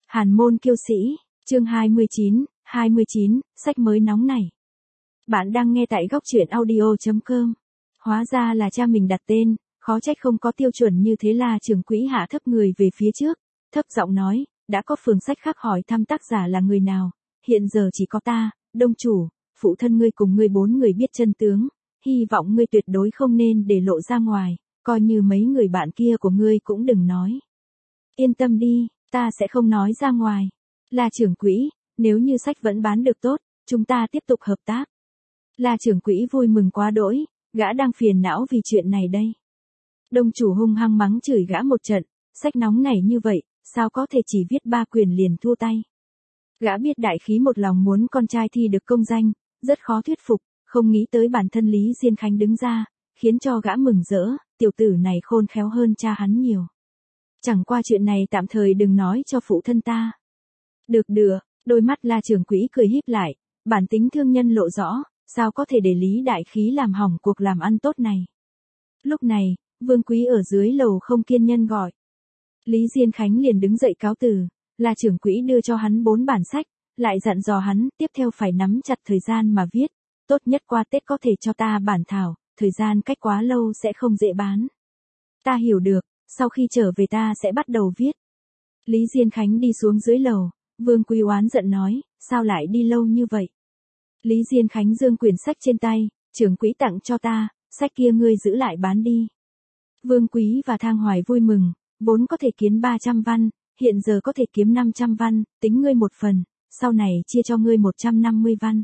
Hàn môn kiêu sĩ, chương 29, sách mới nóng này. Bạn đang nghe tại góc truyện audio.com. Hóa ra là cha mình đặt tên, khó trách không có tiêu chuẩn như thế. Là trưởng quỹ hạ thấp người về phía trước, thấp giọng nói, đã có phường sách khác hỏi thăm tác giả là người nào, hiện giờ chỉ có ta, đông chủ, phụ thân ngươi cùng ngươi 4 người biết chân tướng, hy vọng ngươi tuyệt đối không nên để lộ ra ngoài, coi như mấy người bạn kia của ngươi cũng đừng nói. Yên tâm đi, ta sẽ không nói ra ngoài. Là trưởng quỹ, nếu như sách vẫn bán được tốt, chúng ta tiếp tục hợp tác. Là trưởng quỹ vui mừng quá đỗi, gã đang phiền não vì chuyện này đây. Đông chủ hung hăng mắng chửi gã một trận, sách nóng này như vậy, sao có thể chỉ viết 3 quyển liền thua tay. Gã biết đại khí một lòng muốn con trai thi được công danh, rất khó thuyết phục, không nghĩ tới bản thân Lý Diên Khánh đứng ra, khiến cho gã mừng rỡ, tiểu tử này khôn khéo hơn cha hắn nhiều. Chẳng qua chuyện này tạm thời đừng nói cho phụ thân ta. Được, đôi mắt La trưởng quỹ cười híp lại, bản tính thương nhân lộ rõ, sao có thể để Lý đại khí làm hỏng cuộc làm ăn tốt này. Lúc này, Vương Quý ở dưới lầu không kiên nhẫn gọi. Lý Diên Khánh liền đứng dậy cáo từ, La trưởng quỹ đưa cho hắn 4 bản sách, lại dặn dò hắn tiếp theo phải nắm chặt thời gian mà viết, tốt nhất qua Tết có thể cho ta bản thảo, thời gian cách quá lâu sẽ không dễ bán. Ta hiểu được, sau khi trở về ta sẽ bắt đầu viết. Lý Diên Khánh đi xuống dưới lầu, Vương Quý oán giận nói, sao lại đi lâu như vậy? Lý Diên Khánh giương quyển sách trên tay, trưởng quỹ tặng cho ta, sách kia ngươi giữ lại bán đi. Vương Quý và Thang Hoài vui mừng, vốn có thể kiếm 300 văn, hiện giờ có thể kiếm 500 văn, tính ngươi một phần, sau này chia cho ngươi 150 văn.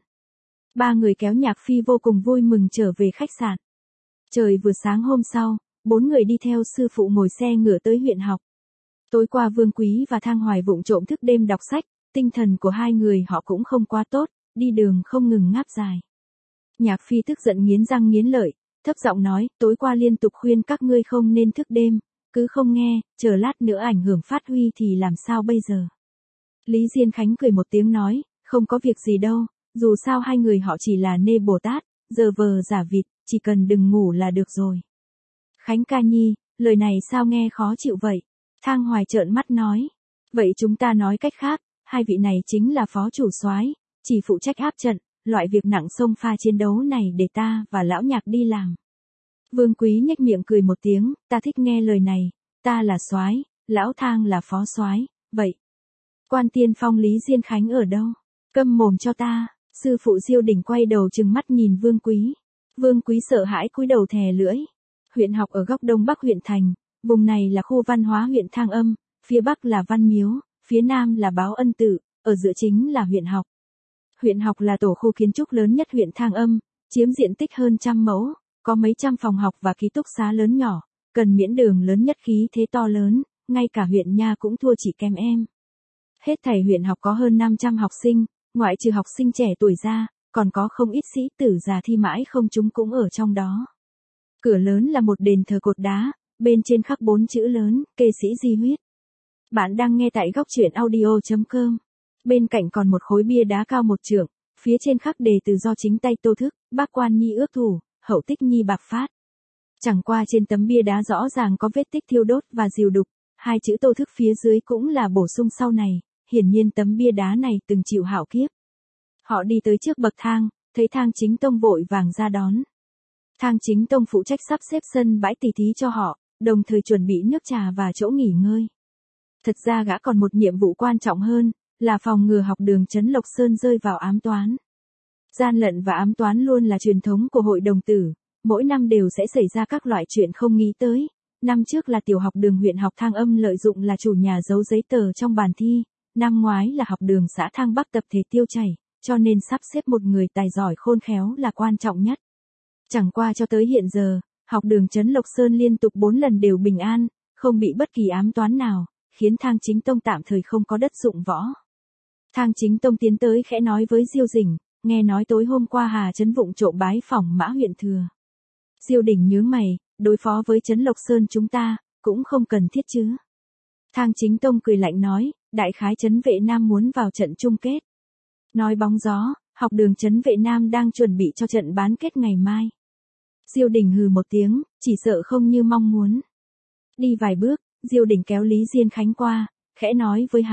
3 người kéo Nhạc Phi vô cùng vui mừng trở về khách sạn. Trời vừa sáng hôm sau, 4 người đi theo sư phụ ngồi xe ngựa tới huyện học. Tối qua Vương Quý và Thang Hoài vụng trộm thức đêm đọc sách, tinh thần của hai người họ cũng không quá tốt, đi đường không ngừng ngáp dài. Nhạc Phi tức giận nghiến răng nghiến lợi, thấp giọng nói, tối qua liên tục khuyên các ngươi không nên thức đêm, cứ không nghe, chờ lát nữa ảnh hưởng phát huy thì làm sao bây giờ. Lý Diên Khánh cười một tiếng nói, không có việc gì đâu, dù sao hai người họ chỉ là nê Bồ Tát, giờ vờ giả vịt, chỉ cần đừng ngủ là được rồi. Khánh ca nhi, lời này sao nghe khó chịu vậy? Thang Hoài trợn mắt nói, vậy chúng ta nói cách khác, hai vị này chính là phó chủ soái, chỉ phụ trách áp trận, loại việc nặng xông pha chiến đấu này để ta và lão Nhạc đi làm. Vương Quý nhếch miệng cười một tiếng, ta thích nghe lời này, ta là soái, lão Thang là phó soái, vậy quan tiên phong Lý Diên Khánh ở đâu? Câm mồm cho ta. Sư phụ Diêu Đỉnh quay đầu trừng mắt nhìn Vương Quý. Vương Quý sợ hãi cúi đầu thè lưỡi. Huyện học ở góc đông bắc huyện thành, vùng này là khu văn hóa huyện Thang Âm, phía bắc là Văn Miếu, phía nam là Báo Ân Tự, ở giữa chính là huyện học. Huyện học là tổ khu kiến trúc lớn nhất huyện Thang Âm, chiếm diện tích hơn 100 mẫu, có mấy trăm phòng học và ký túc xá lớn nhỏ, cần miễn đường lớn nhất khí thế to lớn, ngay cả huyện nha cũng thua chỉ kém em. Hết thảy huyện học có hơn 500 học sinh, ngoại trừ học sinh trẻ tuổi ra, còn có không ít sĩ tử già thi mãi không trúng cũng ở trong đó. Cửa lớn là một đền thờ cột đá, bên trên khắc 4 chữ lớn, kê sĩ di huyết. Bạn đang nghe tại góc truyện audio.com. Bên cạnh còn một khối bia đá cao 1 trượng, phía trên khắc đề từ do chính tay Tô Thức, Bác Quan Nhi ước thủ, Hậu Tích Nhi bạc phát. Chẳng qua trên tấm bia đá rõ ràng có vết tích thiêu đốt và rìu đục, 2 chữ Tô Thức phía dưới cũng là bổ sung sau này, hiển nhiên tấm bia đá này từng chịu hạo kiếp. Họ đi tới trước bậc thang, thấy Thang Chính Tông vội vàng ra đón. Thang Chính Tông phụ trách sắp xếp sân bãi tỉ thí cho họ, đồng thời chuẩn bị nước trà và chỗ nghỉ ngơi. Thật ra gã còn một nhiệm vụ quan trọng hơn, là phòng ngừa học đường Trấn Lộc Sơn rơi vào ám toán. Gian lận và ám toán luôn là truyền thống của hội đồng tử, mỗi năm đều sẽ xảy ra các loại chuyện không nghĩ tới. Năm trước là tiểu học đường huyện học Thang Âm lợi dụng là chủ nhà giấu giấy tờ trong bàn thi, năm ngoái là học đường xã Thang Bắc tập thể tiêu chảy, cho nên sắp xếp một người tài giỏi khôn khéo là quan trọng nhất. Chẳng qua cho tới hiện giờ, học đường Trấn Lộc Sơn liên tục 4 lần đều bình an, không bị bất kỳ ám toán nào, khiến Thang Chính Tông tạm thời không có đất dụng võ. Thang Chính Tông tiến tới khẽ nói với Diêu Dĩnh, nghe nói tối hôm qua Hà Trấn vụng trộm bái phỏng Mã huyện thừa. Diêu Đỉnh nhướng mày, đối phó với Trấn Lộc Sơn chúng ta, cũng không cần thiết chứ. Thang Chính Tông cười lạnh nói, đại khái Trấn Vệ Nam muốn vào trận chung kết. Nói bóng gió, học đường Trấn Vệ Nam đang chuẩn bị cho trận bán kết ngày mai. Diêu Đỉnh hừ một tiếng, chỉ sợ không như mong muốn. Đi vài bước, Diêu Đỉnh kéo Lý Diên Khánh qua, khẽ nói với hắn,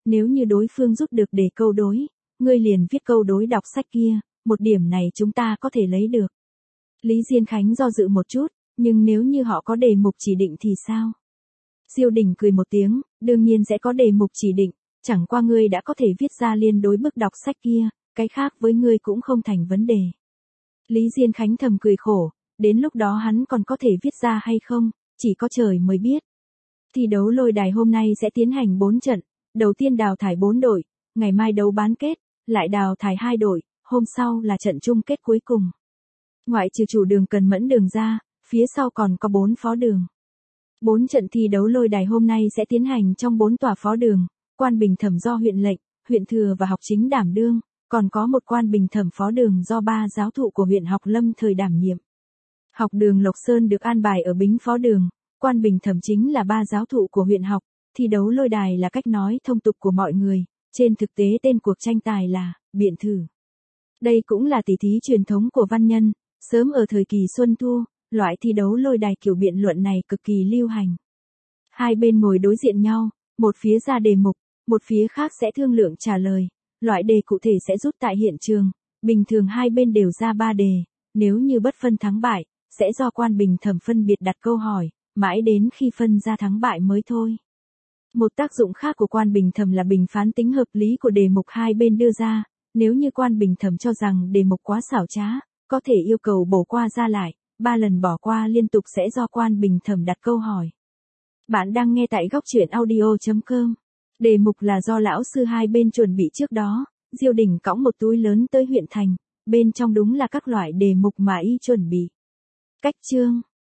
nếu như đối phương rút được đề câu đối, ngươi liền viết câu đối đọc sách kia, một điểm này chúng ta có thể lấy được. Lý Diên Khánh do dự một chút, nhưng nếu như họ có đề mục chỉ định thì sao? Diêu Đình cười một tiếng, đương nhiên sẽ có đề mục chỉ định, chẳng qua ngươi đã có thể viết ra liên đối bức đọc sách kia, cái khác với ngươi cũng không thành vấn đề. Lý Diên Khánh thầm cười khổ, đến lúc đó hắn còn có thể viết ra hay không, chỉ có trời mới biết. Thi đấu lôi đài hôm nay sẽ tiến hành 4 trận, đầu tiên đào thải 4 đội, ngày mai đấu bán kết, lại đào thải 2 đội, hôm sau là trận chung kết cuối cùng. Ngoại trừ chủ đường Cần Mẫn đường ra, phía sau còn có 4 phó đường. 4 trận thi đấu lôi đài hôm nay sẽ tiến hành trong 4 tòa phó đường, quan bình thẩm do huyện lệnh, huyện thừa và học chính đảm đương, còn có một quan bình thẩm phó đường do 3 giáo thụ của huyện Học Lâm thời đảm nhiệm. Học đường Lộc Sơn được an bài ở Bính phó đường, quan bình thẩm chính là 3 giáo thụ của huyện học, thi đấu lôi đài là cách nói thông tục của mọi người, trên thực tế tên cuộc tranh tài là biện thử. Đây cũng là tỷ thí truyền thống của văn nhân, sớm ở thời kỳ Xuân Thu, loại thi đấu lôi đài kiểu biện luận này cực kỳ lưu hành. Hai bên ngồi đối diện nhau, một phía ra đề mục, một phía khác sẽ thương lượng trả lời, loại đề cụ thể sẽ rút tại hiện trường, bình thường hai bên đều ra 3 đề, nếu như bất phân thắng bại, sẽ do quan bình thẩm phân biệt đặt câu hỏi, mãi đến khi phân ra thắng bại mới thôi. Một tác dụng khác của quan bình thẩm là bình phán tính hợp lý của đề mục hai bên đưa ra, nếu như quan bình thẩm cho rằng đề mục quá xảo trá, có thể yêu cầu bổ qua ra lại, 3 lần bỏ qua liên tục sẽ do quan bình thẩm đặt câu hỏi. Bạn đang nghe tại góc truyện audio.com. Đề mục là do lão sư hai bên chuẩn bị trước đó, Diêu Đình cõng một túi lớn tới huyện thành, bên trong đúng là các loại đề mục mà y chuẩn bị. Cách chương